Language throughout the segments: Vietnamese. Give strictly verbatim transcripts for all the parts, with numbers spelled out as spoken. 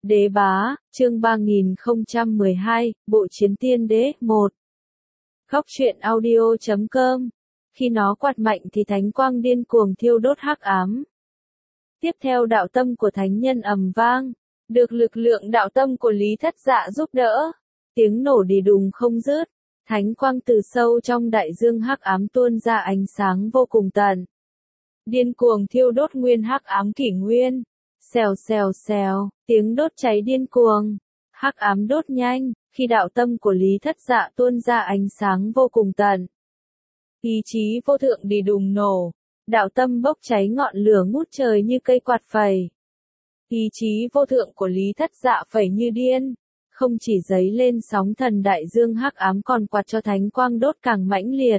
Đế bá, chương ba nghìn không trăm mười hai, Bộ chiến tiên đế, một. Góc truyện audio chấm com. Khi nó quạt mạnh thì thánh quang điên cuồng thiêu đốt hắc ám. Tiếp theo đạo tâm của thánh nhân ầm vang, được lực lượng đạo tâm của Lý Thất Dạ giúp đỡ. Tiếng nổ đì đùng không dứt, thánh quang từ sâu trong đại dương hắc ám tuôn ra ánh sáng vô cùng tận. Điên cuồng thiêu đốt nguyên hắc ám kỷ nguyên. Xèo xèo xèo, tiếng đốt cháy điên cuồng, hắc ám đốt nhanh, khi đạo tâm của Lý Thất Dạ tuôn ra ánh sáng vô cùng tận. Ý chí vô thượng đì đùng nổ, đạo tâm bốc cháy ngọn lửa ngút trời như cây quạt phẩy. Ý chí vô thượng của Lý Thất Dạ phẩy như điên, không chỉ giấy lên sóng thần đại dương hắc ám còn quạt cho thánh quang đốt càng mãnh liệt.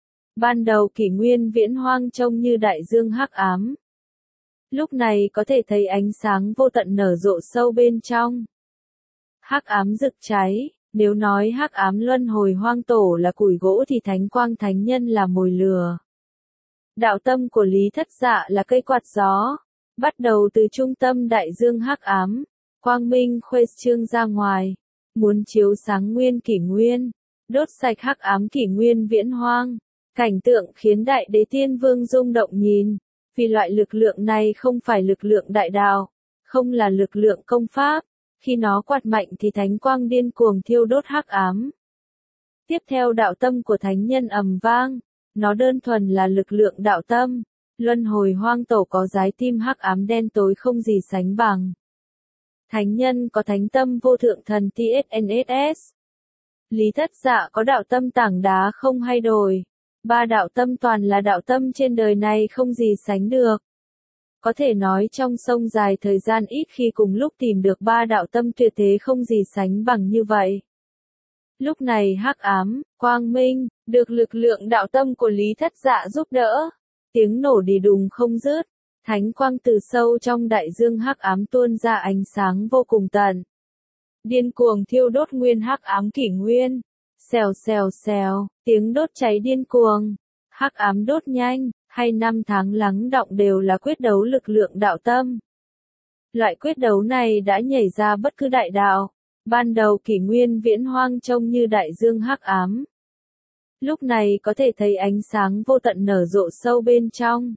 Ban đầu kỷ nguyên viễn hoang trông như đại dương hắc ám. Lúc này có thể thấy ánh sáng vô tận nở rộ sâu bên trong. Hắc ám rực cháy, nếu nói hắc ám luân hồi hoang tổ là củi gỗ thì thánh quang thánh nhân là mồi lửa. Đạo tâm của Lý Thất Dạ là cây quạt gió, bắt đầu từ trung tâm đại dương hắc ám, quang minh khuếch trương ra ngoài, muốn chiếu sáng nguyên kỷ nguyên, đốt sạch hắc ám kỷ nguyên viễn hoang. Cảnh tượng khiến đại đế tiên vương rung động nhìn. Vì loại lực lượng này không phải lực lượng đại đạo, không là lực lượng công pháp, khi nó quạt mạnh thì thánh quang điên cuồng thiêu đốt hắc ám. Tiếp theo đạo tâm của thánh nhân ầm vang, nó đơn thuần là lực lượng đạo tâm, luân hồi hoang tổ có trái tim hắc ám đen tối không gì sánh bằng. Thánh nhân có thánh tâm vô thượng thần tê ét en ét ét. Lý Thất Dạ có đạo tâm tảng đá không hay đổi. Ba đạo tâm toàn là đạo tâm trên đời này không gì sánh được. Có thể nói trong sông dài thời gian ít khi cùng lúc tìm được ba đạo tâm tuyệt thế không gì sánh bằng như vậy. Lúc này hắc ám, quang minh, được lực lượng đạo tâm của Lý Thất Dạ giúp đỡ. Tiếng nổ đì đùng không dứt, thánh quang từ sâu trong đại dương hắc ám tuôn ra ánh sáng vô cùng tận. Điên cuồng thiêu đốt nguyên hắc ám kỷ nguyên. Xèo xèo xèo, tiếng đốt cháy điên cuồng, hắc ám đốt nhanh, hay năm tháng lắng đọng đều là quyết đấu lực lượng đạo tâm. Loại quyết đấu này đã nhảy ra bất cứ đại đạo, ban đầu kỷ nguyên viễn hoang trông như đại dương hắc ám. Lúc này có thể thấy ánh sáng vô tận nở rộ sâu bên trong.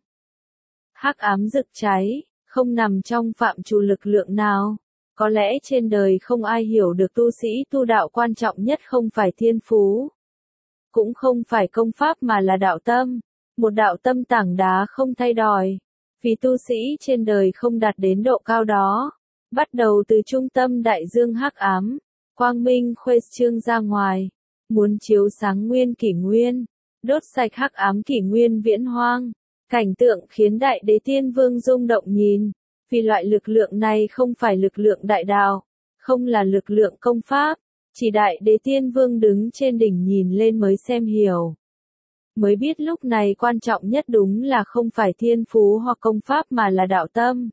Hắc ám rực cháy, không nằm trong phạm trù lực lượng nào. Có lẽ trên đời không ai hiểu được tu sĩ tu đạo quan trọng nhất không phải thiên phú, cũng không phải công pháp mà là đạo tâm, một đạo tâm tảng đá không thay đổi, vì tu sĩ trên đời không đạt đến độ cao đó. Bắt đầu từ trung tâm đại dương hắc ám, quang minh khuếch trương ra ngoài, muốn chiếu sáng nguyên kỷ nguyên, đốt sạch hắc ám kỷ nguyên viễn hoang. Cảnh tượng khiến đại đế tiên vương rung động nhìn. Vì loại lực lượng này không phải lực lượng đại đạo, không là lực lượng công pháp, chỉ đại đế tiên vương đứng trên đỉnh nhìn lên mới xem hiểu. Mới biết lúc này quan trọng nhất đúng là không phải thiên phú hoặc công pháp mà là đạo tâm.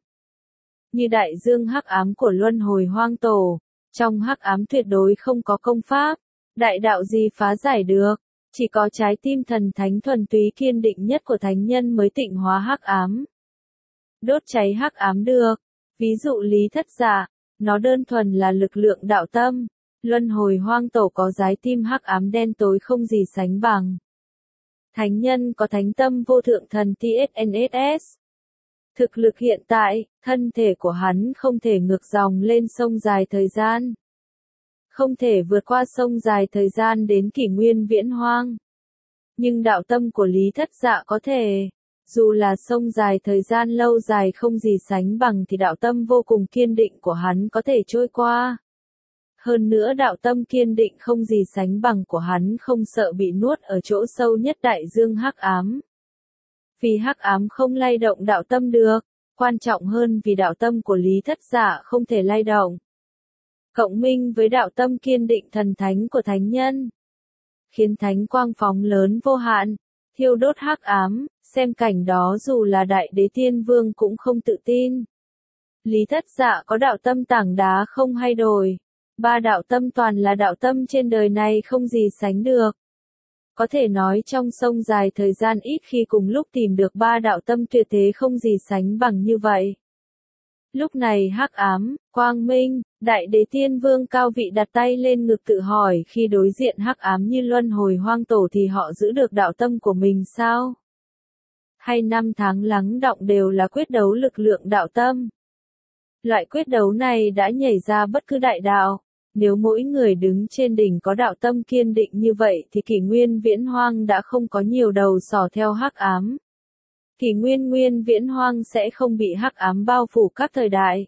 Như đại dương hắc ám của luân hồi hoang tổ, trong hắc ám tuyệt đối không có công pháp, đại đạo gì phá giải được, chỉ có trái tim thần thánh thuần túy kiên định nhất của thánh nhân mới tịnh hóa hắc ám. Đốt cháy hắc ám được, ví dụ Lý Thất Dạ, nó đơn thuần là lực lượng đạo tâm, luân hồi hoang tổ có trái tim hắc ám đen tối không gì sánh bằng. Thánh nhân có thánh tâm vô thượng thần tê ét en ét ét. Thực lực hiện tại, thân thể của hắn không thể ngược dòng lên sông dài thời gian. Không thể vượt qua sông dài thời gian đến kỷ nguyên viễn hoang. Nhưng đạo tâm của Lý Thất Dạ có thể. Dù là sông dài thời gian lâu dài không gì sánh bằng thì đạo tâm vô cùng kiên định của hắn có thể trôi qua. Hơn nữa đạo tâm kiên định không gì sánh bằng của hắn không sợ bị nuốt ở chỗ sâu nhất đại dương hắc ám. Vì hắc ám không lay động đạo tâm được, quan trọng hơn vì đạo tâm của Lý Thất Dạ không thể lay động. Cộng minh với đạo tâm kiên định thần thánh của thánh nhân, khiến thánh quang phóng lớn vô hạn, thiêu đốt hắc ám. Xem cảnh đó dù là đại đế tiên vương cũng không tự tin. Lý Thất Dạ có đạo tâm tảng đá không hay đổi. Ba đạo tâm toàn là đạo tâm trên đời này không gì sánh được. Có thể nói trong sông dài thời gian ít khi cùng lúc tìm được ba đạo tâm tuyệt thế không gì sánh bằng như vậy. Lúc này hắc ám, quang minh, đại đế tiên vương cao vị đặt tay lên ngực tự hỏi khi đối diện hắc ám như luân hồi hoang tổ thì họ giữ được đạo tâm của mình sao? Hay năm tháng lắng đọng đều là quyết đấu lực lượng đạo tâm? Loại quyết đấu này đã nhảy ra bất cứ đại đạo. Nếu mỗi người đứng trên đỉnh có đạo tâm kiên định như vậy thì kỷ nguyên viễn hoang đã không có nhiều đầu sỏ theo hắc ám. Kỷ nguyên nguyên viễn hoang sẽ không bị hắc ám bao phủ các thời đại.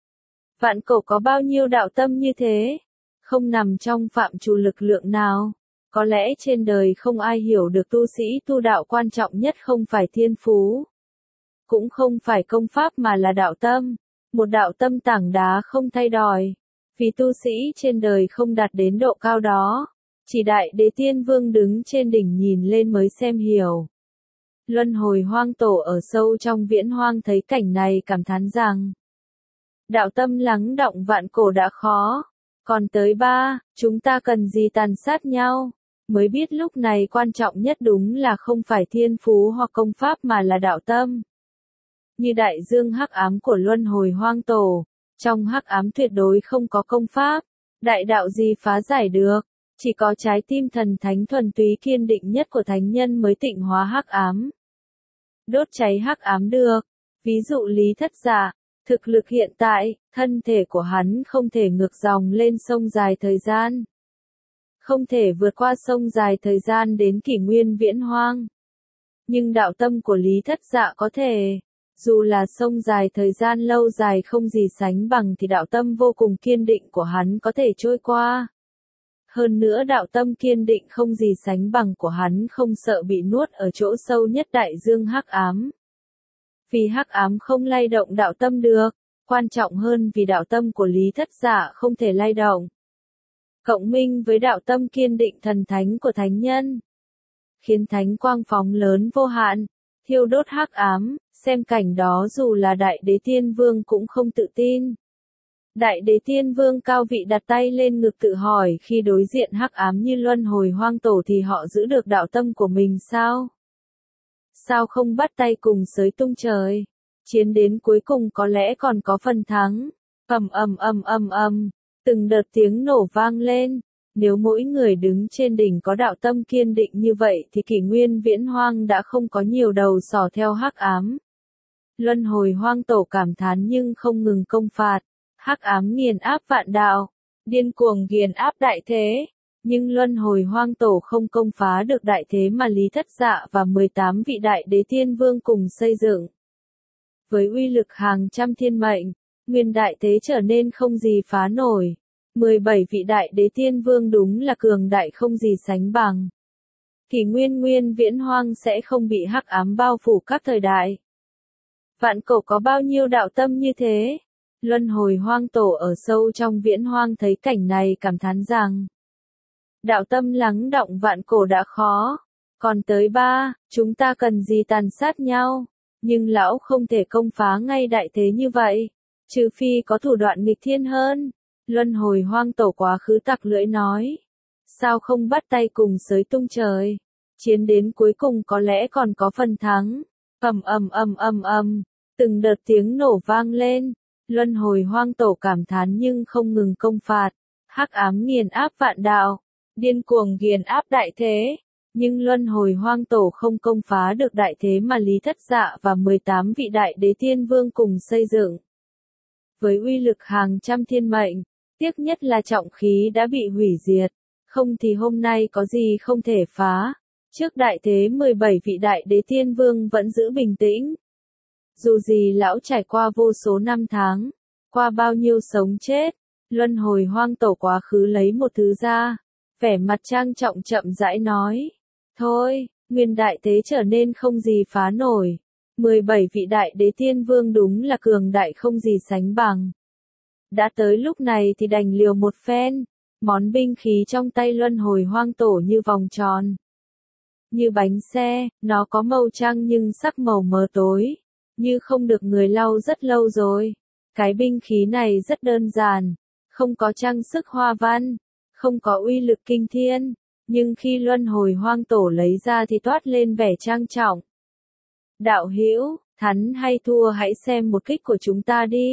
Vạn cổ có bao nhiêu đạo tâm như thế? Không nằm trong phạm trù lực lượng nào. Có lẽ trên đời không ai hiểu được tu sĩ tu đạo quan trọng nhất không phải thiên phú. Cũng không phải công pháp mà là đạo tâm. Một đạo tâm tảng đá không thay đổi. Vì tu sĩ trên đời không đạt đến độ cao đó. Chỉ đại đế tiên vương đứng trên đỉnh nhìn lên mới xem hiểu. Luân hồi hoang tổ ở sâu trong viễn hoang thấy cảnh này cảm thán rằng. Đạo tâm lắng đọng vạn cổ đã khó. Còn tới ba, chúng ta cần gì tàn sát nhau? Mới biết lúc này quan trọng nhất đúng là không phải thiên phú hoặc công pháp mà là đạo tâm. Như đại dương hắc ám của luân hồi hoang tổ. Trong hắc ám tuyệt đối không có công pháp. Đại đạo gì phá giải được. Chỉ có trái tim thần thánh thuần túy kiên định nhất của thánh nhân mới tịnh hóa hắc ám. Đốt cháy hắc ám được. Ví dụ Lý Thất Dạ, thực lực hiện tại, thân thể của hắn không thể ngược dòng lên sông dài thời gian. Không thể vượt qua sông dài thời gian đến kỷ nguyên viễn hoang. Nhưng đạo tâm của Lý Thất Dạ có thể, dù là sông dài thời gian lâu dài không gì sánh bằng thì đạo tâm vô cùng kiên định của hắn có thể trôi qua. Hơn nữa đạo tâm kiên định không gì sánh bằng của hắn không sợ bị nuốt ở chỗ sâu nhất đại dương hắc ám. Vì hắc ám không lay động đạo tâm được, quan trọng hơn vì đạo tâm của Lý Thất Dạ không thể lay động. Cộng minh với đạo tâm kiên định thần thánh của thánh nhân, khiến thánh quang phóng lớn vô hạn, thiêu đốt hắc ám, xem cảnh đó dù là đại đế tiên vương cũng không tự tin. Đại đế tiên vương cao vị đặt tay lên ngực tự hỏi khi đối diện hắc ám như luân hồi hoang tổ thì họ giữ được đạo tâm của mình sao? Sao không bắt tay cùng xới tung trời? Chiến đến cuối cùng có lẽ còn có phần thắng. Ầm ầm ầm ầm ầm, từng đợt tiếng nổ vang lên. Nếu mỗi người đứng trên đỉnh có đạo tâm kiên định như vậy thì kỷ nguyên viễn hoang đã không có nhiều đầu sỏ theo hắc ám. Luân hồi hoang tổ cảm thán nhưng không ngừng công phạt. Hắc ám nghiền áp vạn đạo, điên cuồng nghiền áp đại thế. Nhưng luân hồi hoang tổ không công phá được đại thế mà Lý Thất Dạ và mười tám vị đại đế tiên vương cùng xây dựng. Với uy lực hàng trăm thiên mệnh, nguyên đại thế trở nên không gì phá nổi. mười bảy vị đại đế tiên vương đúng là cường đại không gì sánh bằng. Kỷ nguyên nguyên viễn hoang sẽ không bị hắc ám bao phủ các thời đại. Vạn cổ có bao nhiêu đạo tâm như thế? Luân hồi hoang tổ ở sâu trong viễn hoang thấy cảnh này cảm thán rằng. Đạo tâm lắng đọng vạn cổ đã khó. Còn tới ba, chúng ta cần gì tàn sát nhau? Nhưng lão không thể công phá ngay đại thế như vậy. Trừ phi có thủ đoạn nghịch thiên hơn. Luân hồi hoang tổ quá khứ tặc lưỡi nói. Sao không bắt tay cùng xới tung trời? Chiến đến cuối cùng có lẽ còn có phần thắng. Ầm ầm ầm ầm ầm, từng đợt tiếng nổ vang lên. Luân hồi hoang tổ cảm thán nhưng không ngừng công phạt. Hắc ám nghiền áp vạn đạo, điên cuồng nghiền áp đại thế. Nhưng luân hồi hoang tổ không công phá được đại thế mà Lý Thất Dạ và mười tám vị đại đế tiên vương cùng xây dựng. Với uy lực hàng trăm thiên mệnh, tiếc nhất là trọng khí đã bị hủy diệt. Không thì hôm nay có gì không thể phá. Trước đại thế mười bảy vị đại đế tiên vương vẫn giữ bình tĩnh. Dù gì lão trải qua vô số năm tháng, qua bao nhiêu sống chết, luân hồi hoang tổ quá khứ lấy một thứ ra, vẻ mặt trang trọng chậm rãi nói. Thôi, nguyên đại thế trở nên không gì phá nổi. mười bảy vị đại đế tiên vương đúng là cường đại không gì sánh bằng. Đã tới lúc này thì đành liều một phen, món binh khí trong tay luân hồi hoang tổ như vòng tròn. Như bánh xe, nó có màu trắng nhưng sắc màu mờ tối. Như không được người lau rất lâu rồi. Cái binh khí này rất đơn giản, không có trang sức hoa văn, không có uy lực kinh thiên, nhưng khi luân hồi hoang tổ lấy ra thì toát lên vẻ trang trọng. Đạo hữu, thắng hay thua hãy xem một kích của chúng ta đi.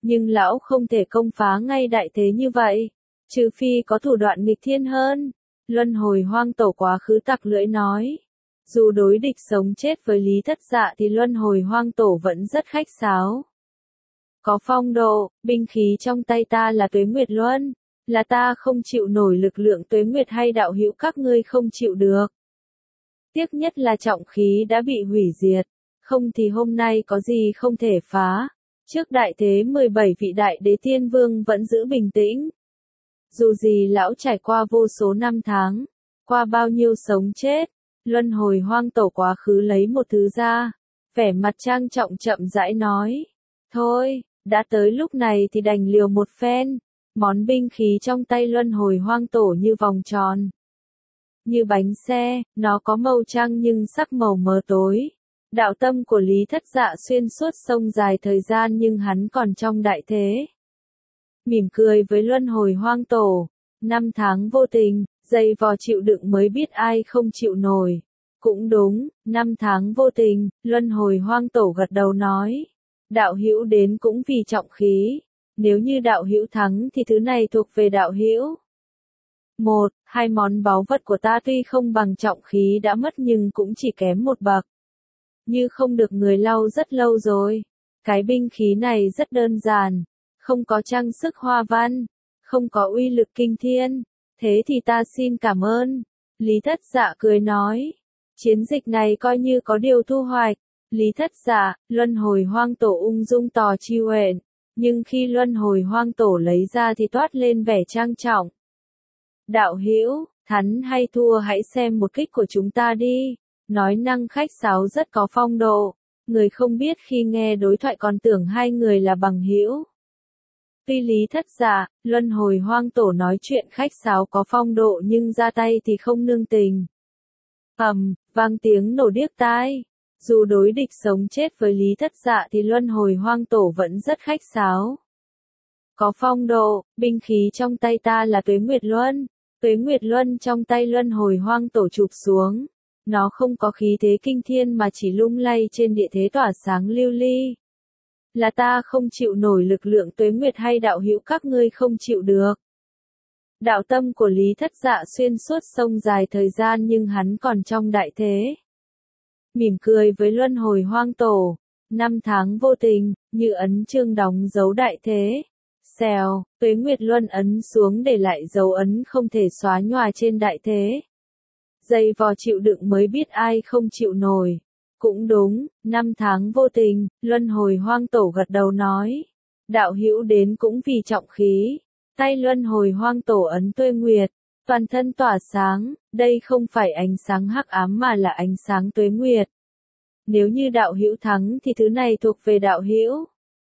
Nhưng lão không thể công phá ngay đại thế như vậy, trừ phi có thủ đoạn nghịch thiên hơn. Luân hồi hoang tổ quá khứ tặc lưỡi nói. Dù đối địch sống chết với Lý Thất Dạ thì luân hồi hoang tổ vẫn rất khách sáo. Có phong độ, binh khí trong tay ta là Tuế Nguyệt Luân, là ta không chịu nổi lực lượng Tuế Nguyệt hay đạo hữu các ngươi không chịu được. Tiếc nhất là trọng khí đã bị hủy diệt, không thì hôm nay có gì không thể phá. Trước đại thế mười bảy vị đại đế tiên vương vẫn giữ bình tĩnh. Dù gì lão trải qua vô số năm tháng, qua bao nhiêu sống chết, luân hồi hoang tổ quá khứ lấy một thứ ra, vẻ mặt trang trọng chậm rãi nói. Thôi, đã tới lúc này thì đành liều một phen. Món binh khí trong tay luân hồi hoang tổ như vòng tròn, như bánh xe, nó có màu trắng nhưng sắc màu mờ tối. Đạo tâm của Lý Thất Dạ xuyên suốt sông dài thời gian nhưng hắn còn trong đại thế. Mỉm cười với luân hồi hoang tổ, năm tháng vô tình, dày vò chịu đựng mới biết ai không chịu nổi. Cũng đúng, năm tháng vô tình, luân hồi hoang tổ gật đầu nói. Đạo hữu đến cũng vì trọng khí, nếu như đạo hữu thắng thì thứ này thuộc về đạo hữu. Một, hai món báu vật của ta tuy không bằng trọng khí đã mất nhưng cũng chỉ kém một bậc. Như không được người lau rất lâu rồi. Cái binh khí này rất đơn giản, không có trang sức hoa văn, không có uy lực kinh thiên. Thế thì ta xin cảm ơn. Lý Thất Dạ cười nói. Chiến dịch này coi như có điều thu hoạch. Lý Thất Dạ, luân hồi hoang tổ ung dung tỏ chi huệ. Nhưng khi luân hồi hoang tổ lấy ra thì toát lên vẻ trang trọng. Đạo hữu, thắng hay thua hãy xem một kích của chúng ta đi. Nói năng khách sáo rất có phong độ. Người không biết khi nghe đối thoại còn tưởng hai người là bằng hữu. Tuy Lý Thất Dạ, luân hồi hoang tổ nói chuyện khách sáo có phong độ nhưng ra tay thì không nương tình. Ầm, vang tiếng nổ điếc tai. Dù đối địch sống chết với Lý Thất Dạ thì luân hồi hoang tổ vẫn rất khách sáo. Có phong độ, binh khí trong tay ta là Tuế Nguyệt Luân. Tuế Nguyệt Luân trong tay luân hồi hoang tổ chụp xuống. Nó không có khí thế kinh thiên mà chỉ lung lay trên địa thế tỏa sáng lưu ly. Là ta không chịu nổi lực lượng Tuế Nguyệt hay đạo hữu các ngươi không chịu được. Đạo tâm của Lý Thất Dạ xuyên suốt sông dài thời gian nhưng hắn còn trong đại thế. Mỉm cười với luân hồi hoang tổ, năm tháng vô tình, như ấn chương đóng dấu đại thế. Xèo, Tuế Nguyệt Luân ấn xuống để lại dấu ấn không thể xóa nhòa trên đại thế. Dày vò chịu đựng mới biết ai không chịu nổi. Cũng đúng, năm tháng vô tình, luân hồi hoang tổ gật đầu nói. Đạo hữu đến cũng vì trọng khí. Tay luân hồi hoang tổ ấn Tuế Nguyệt, toàn thân tỏa sáng, đây không phải ánh sáng hắc ám mà là ánh sáng Tuế Nguyệt. Nếu như đạo hữu thắng thì thứ này thuộc về đạo hữu.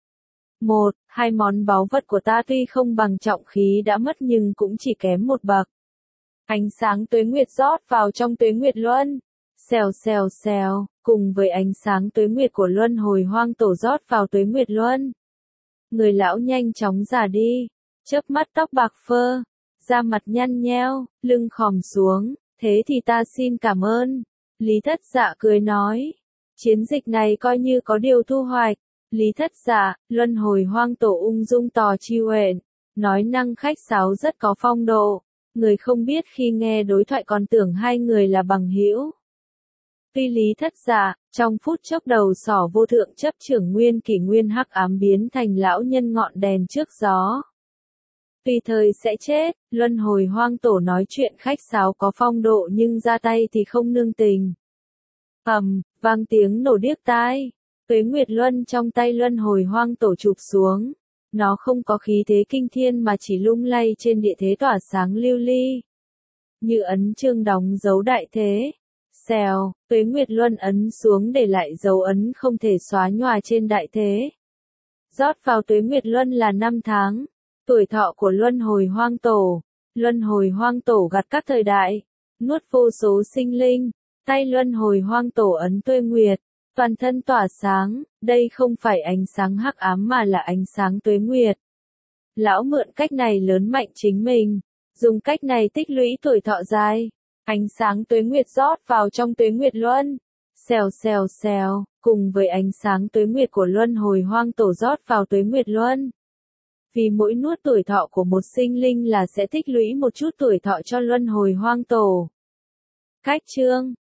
Một, hai món báu vật của ta tuy không bằng trọng khí đã mất nhưng cũng chỉ kém một bậc. Ánh sáng Tuế Nguyệt rót vào trong Tuế Nguyệt Luân. Xèo xèo xèo, cùng với ánh sáng Tuế Nguyệt của luân hồi hoang tổ rót vào Tuế Nguyệt Luân. Người lão nhanh chóng già đi, chớp mắt tóc bạc phơ, da mặt nhăn nheo, lưng khòm xuống, thế thì ta xin cảm ơn. Lý Thất Dạ cười nói, chiến dịch này coi như có điều thu hoạch. Lý Thất Dạ, luân hồi hoang tổ ung dung tỏ chi huệ, nói năng khách sáo rất có phong độ. Người không biết khi nghe đối thoại còn tưởng hai người là bằng hữu. Tuy Lý Thất Dạ, trong phút chốc đầu sỏ vô thượng chấp trưởng nguyên kỷ nguyên hắc ám biến thành lão nhân ngọn đèn trước gió. Tùy thời sẽ chết, luân hồi hoang tổ nói chuyện khách sáo có phong độ nhưng ra tay thì không nương tình. Ầm, vang tiếng nổ điếc tai. Tuế Nguyệt Luân trong tay luân hồi hoang tổ chụp xuống. Nó không có khí thế kinh thiên mà chỉ lung lay trên địa thế tỏa sáng lưu ly. Như ấn chương đóng dấu đại thế. Xèo, Tuế Nguyệt Luân ấn xuống để lại dấu ấn không thể xóa nhòa trên đại thế. Rót vào Tuế Nguyệt Luân là năm tháng. Tuổi thọ của luân hồi hoang tổ. Luân hồi hoang tổ gặt các thời đại. Nuốt vô số sinh linh. Tay luân hồi hoang tổ ấn Tuế Nguyệt. Toàn thân tỏa sáng, đây không phải ánh sáng hắc ám mà là ánh sáng Tuế Nguyệt. Lão mượn cách này lớn mạnh chính mình, dùng cách này tích lũy tuổi thọ dài. Ánh sáng Tuế Nguyệt rót vào trong Tuế Nguyệt Luân. Xèo xèo xèo, cùng với ánh sáng Tuế Nguyệt của luân hồi hoang tổ rót vào Tuế Nguyệt Luân. Vì mỗi nuốt tuổi thọ của một sinh linh là sẽ tích lũy một chút tuổi thọ cho luân hồi hoang tổ. Khách chương